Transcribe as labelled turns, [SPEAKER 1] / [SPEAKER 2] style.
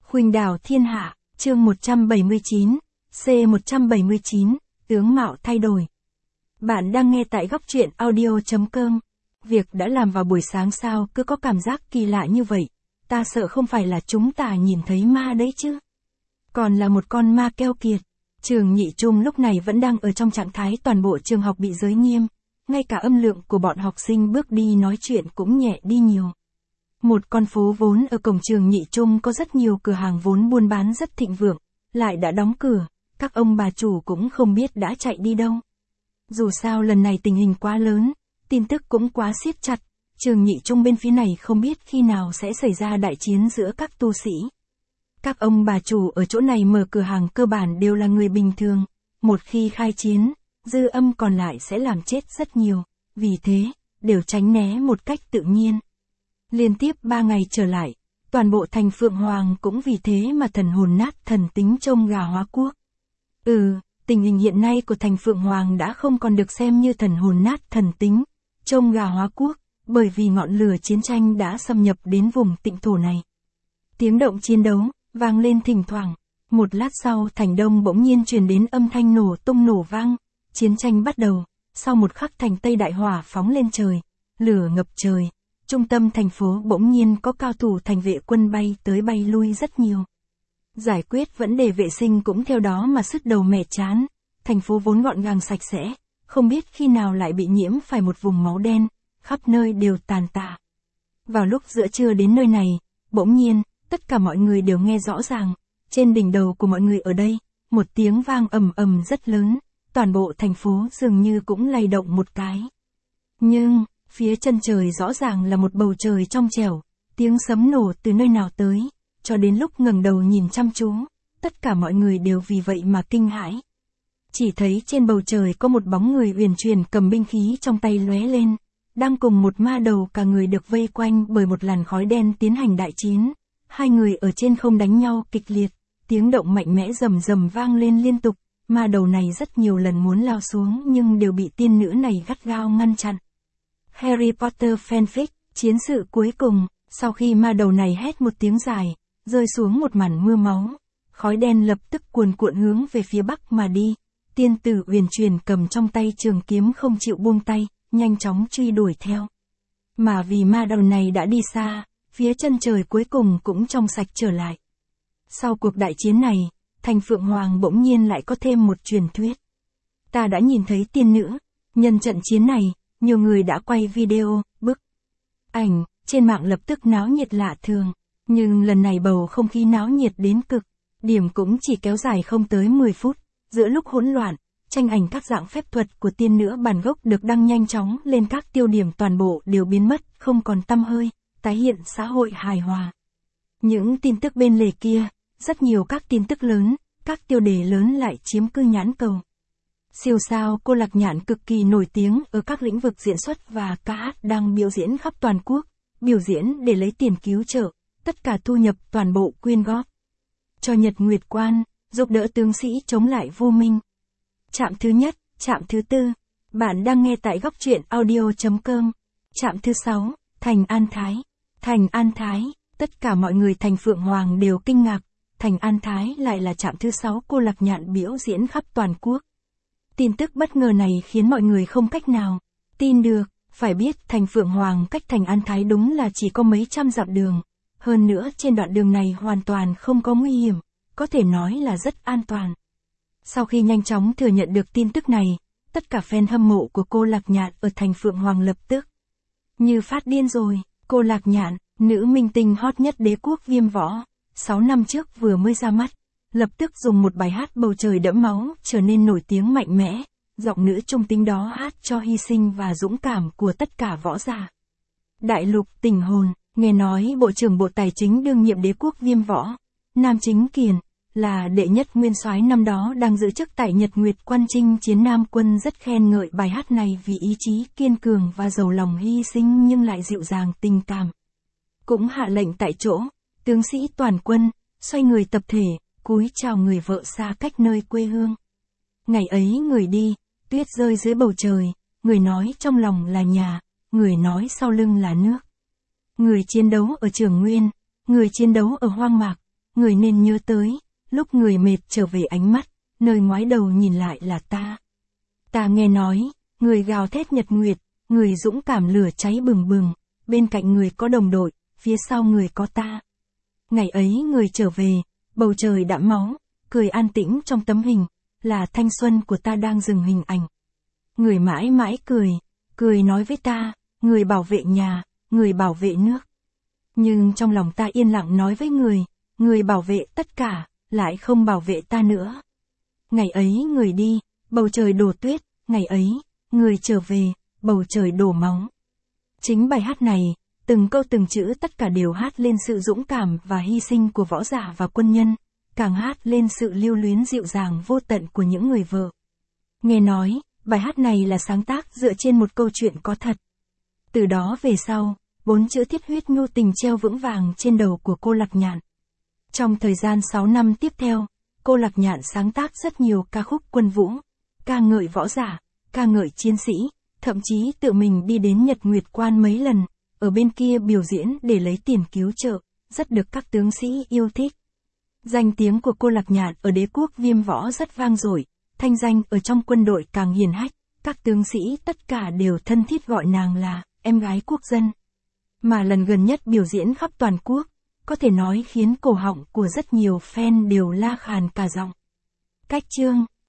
[SPEAKER 1] Khuynh đảo thiên hạ, chương 179, C179, tướng mạo thay đổi. Bạn đang nghe tại góc truyện audio.com. Việc đã làm vào buổi sáng sao cứ có cảm giác kỳ lạ như vậy, ta sợ không phải là chúng ta nhìn thấy ma đấy chứ. Còn là một con ma keo kiệt. Trường Nhị Trung lúc này vẫn đang ở trong trạng thái toàn bộ trường học bị giới nghiêm, ngay cả âm lượng của bọn học sinh bước đi nói chuyện cũng nhẹ đi nhiều. Một con phố vốn ở cổng trường Nhị Trung có rất nhiều cửa hàng vốn buôn bán rất thịnh vượng, lại đã đóng cửa, các ông bà chủ cũng không biết đã chạy đi đâu. Dù sao lần này tình hình quá lớn, tin tức cũng quá siết chặt, trường Nhị Trung bên phía này không biết khi nào sẽ xảy ra đại chiến giữa các tu sĩ. Các ông bà chủ ở chỗ này mở cửa hàng cơ bản đều là người bình thường, một khi khai chiến, dư âm còn lại sẽ làm chết rất nhiều, vì thế, đều tránh né một cách tự nhiên. Liên tiếp 3 ngày trở lại, toàn bộ thành Phượng Hoàng cũng vì thế mà thần hồn nát thần tính trông gà hóa quốc. Tình hình hiện nay của thành Phượng Hoàng đã không còn được xem như thần hồn nát thần tính, trông gà hóa quốc, bởi vì ngọn lửa chiến tranh đã xâm nhập đến vùng tịnh thổ này. Tiếng động chiến đấu vang lên thỉnh thoảng, một lát sau thành đông bỗng nhiên truyền đến âm thanh nổ tung nổ vang, chiến tranh bắt đầu, sau một khắc thành Tây đại hỏa phóng lên trời, lửa ngập trời, trung tâm thành phố bỗng nhiên có cao thủ thành vệ quân bay tới bay lui rất nhiều. Giải quyết vấn đề vệ sinh cũng theo đó mà sứt đầu mẻ chán, thành phố vốn gọn gàng sạch sẽ, không biết khi nào lại bị nhiễm phải một vùng máu đen, khắp nơi đều tàn tạ. Vào lúc giữa trưa đến nơi này, bỗng nhiên, tất cả mọi người đều nghe rõ ràng, trên đỉnh đầu của mọi người ở đây, một tiếng vang ầm ầm rất lớn, toàn bộ thành phố dường như cũng lay động một cái. Nhưng, phía chân trời rõ ràng là một bầu trời trong trẻo, tiếng sấm nổ từ nơi nào tới, cho đến lúc ngẩng đầu nhìn chăm chú, tất cả mọi người đều vì vậy mà kinh hãi. Chỉ thấy trên bầu trời có một bóng người uyển chuyển cầm binh khí trong tay lóe lên, đang cùng một ma đầu cả người được vây quanh bởi một làn khói đen tiến hành đại chiến. Hai người ở trên không đánh nhau kịch liệt, tiếng động mạnh mẽ rầm rầm vang lên liên tục, ma đầu này rất nhiều lần muốn lao xuống nhưng đều bị tiên nữ này gắt gao ngăn chặn. Harry Potter fanfic, chiến sự cuối cùng, sau khi ma đầu này hét một tiếng dài, rơi xuống một màn mưa máu, khói đen lập tức cuồn cuộn hướng về phía bắc mà đi, tiên tử uyển chuyển cầm trong tay trường kiếm không chịu buông tay, nhanh chóng truy đuổi theo. Mà vì ma đầu này đã đi xa, phía chân trời cuối cùng cũng trong sạch trở lại. Sau cuộc đại chiến này, thành Phượng Hoàng bỗng nhiên lại có thêm một truyền thuyết. Ta đã nhìn thấy tiên nữ, nhân trận chiến này, nhiều người đã quay video, bức ảnh, trên mạng lập tức náo nhiệt lạ thường. Nhưng lần này bầu không khí náo nhiệt đến cực, điểm cũng chỉ kéo dài không tới 10 phút, giữa lúc hỗn loạn, tranh ảnh các dạng phép thuật của tiên nữ bản gốc được đăng nhanh chóng lên các tiêu điểm toàn bộ đều biến mất, không còn tăm hơi, tái hiện xã hội hài hòa. Những tin tức bên lề kia, rất nhiều các tin tức lớn, các tiêu đề lớn lại chiếm cư nhãn cầu. Siêu sao cô Lạc Nhạn cực kỳ nổi tiếng ở các lĩnh vực diễn xuất và ca hát đang biểu diễn khắp toàn quốc, biểu diễn để lấy tiền cứu trợ, tất cả thu nhập toàn bộ quyên góp cho Nhật Nguyệt Quan, giúp đỡ tướng sĩ chống lại vô minh. Trạm thứ nhất, trạm thứ tư, bạn đang nghe tại góc truyện audio.com. Trạm thứ 6, thành An Thái. Thành An Thái, tất cả mọi người thành Phượng Hoàng đều kinh ngạc, thành An Thái lại là trạm thứ 6 cô Lạc Nhạn biểu diễn khắp toàn quốc. Tin tức bất ngờ này khiến mọi người không cách nào tin được, phải biết thành Phượng Hoàng cách thành An Thái đúng là chỉ có mấy trăm dặm đường. Hơn nữa trên đoạn đường này hoàn toàn không có nguy hiểm, có thể nói là rất an toàn. Sau khi nhanh chóng thừa nhận được tin tức này, tất cả fan hâm mộ của cô Lạc Nhạn ở thành Phượng Hoàng lập tức như phát điên rồi. Cô Lạc Nhạn, nữ minh tinh hot nhất đế quốc Viêm Võ, 6 năm trước vừa mới ra mắt, lập tức dùng một bài hát bầu trời đẫm máu trở nên nổi tiếng mạnh mẽ, giọng nữ trung tính đó hát cho hy sinh và dũng cảm của tất cả võ giả. Đại lục tình hồn, nghe nói Bộ trưởng Bộ Tài chính đương nhiệm đế quốc Viêm Võ, Nam Chính Kiền, là đệ nhất nguyên soái năm đó đang giữ chức tại Nhật Nguyệt Quan chinh chiến Nam quân rất khen ngợi bài hát này vì ý chí kiên cường và giàu lòng hy sinh nhưng lại dịu dàng tình cảm. Cũng hạ lệnh tại chỗ, tướng sĩ toàn quân, xoay người tập thể, cúi chào người vợ xa cách nơi quê hương. Ngày ấy người đi, tuyết rơi dưới bầu trời, người nói trong lòng là nhà, người nói sau lưng là nước. Người chiến đấu ở Trường Nguyên, người chiến đấu ở hoang mạc, người nên nhớ tới, lúc người mệt trở về ánh mắt, nơi ngoái đầu nhìn lại là ta. Ta nghe nói, người gào thét nhật nguyệt, người dũng cảm lửa cháy bừng bừng, bên cạnh người có đồng đội, phía sau người có ta. Ngày ấy người trở về, bầu trời đẫm máu, cười an tĩnh trong tấm hình, là thanh xuân của ta đang dừng hình ảnh. Người mãi mãi cười nói với ta, người bảo vệ nhà, người bảo vệ nước. Nhưng trong lòng ta yên lặng nói với người bảo vệ tất cả, lại không bảo vệ ta nữa. Ngày ấy người đi, bầu trời đổ tuyết, ngày ấy, người trở về, bầu trời đổ máu. Chính bài hát này, từng câu từng chữ tất cả đều hát lên sự dũng cảm và hy sinh của võ giả và quân nhân, càng hát lên sự lưu luyến dịu dàng vô tận của những người vợ. Nghe nói, bài hát này là sáng tác dựa trên một câu chuyện có thật. Từ đó về sau, 4 chữ thiết huyết nhu tình treo vững vàng trên đầu của cô Lạc Nhạn. Trong thời gian 6 năm tiếp theo, cô Lạc Nhạn sáng tác rất nhiều ca khúc quân vũ, ca ngợi võ giả, ca ngợi chiến sĩ, thậm chí tự mình đi đến Nhật Nguyệt Quan mấy lần, ở bên kia biểu diễn để lấy tiền cứu trợ, rất được các tướng sĩ yêu thích. Danh tiếng của cô Lạc Nhạn ở đế quốc Viêm Võ rất vang dội, thanh danh ở trong quân đội càng hiển hách, các tướng sĩ tất cả đều thân thiết gọi nàng là em gái quốc dân. Mà lần gần nhất biểu diễn khắp toàn quốc, có thể nói khiến cổ họng của rất nhiều fan đều la khàn cả giọng. Cách chương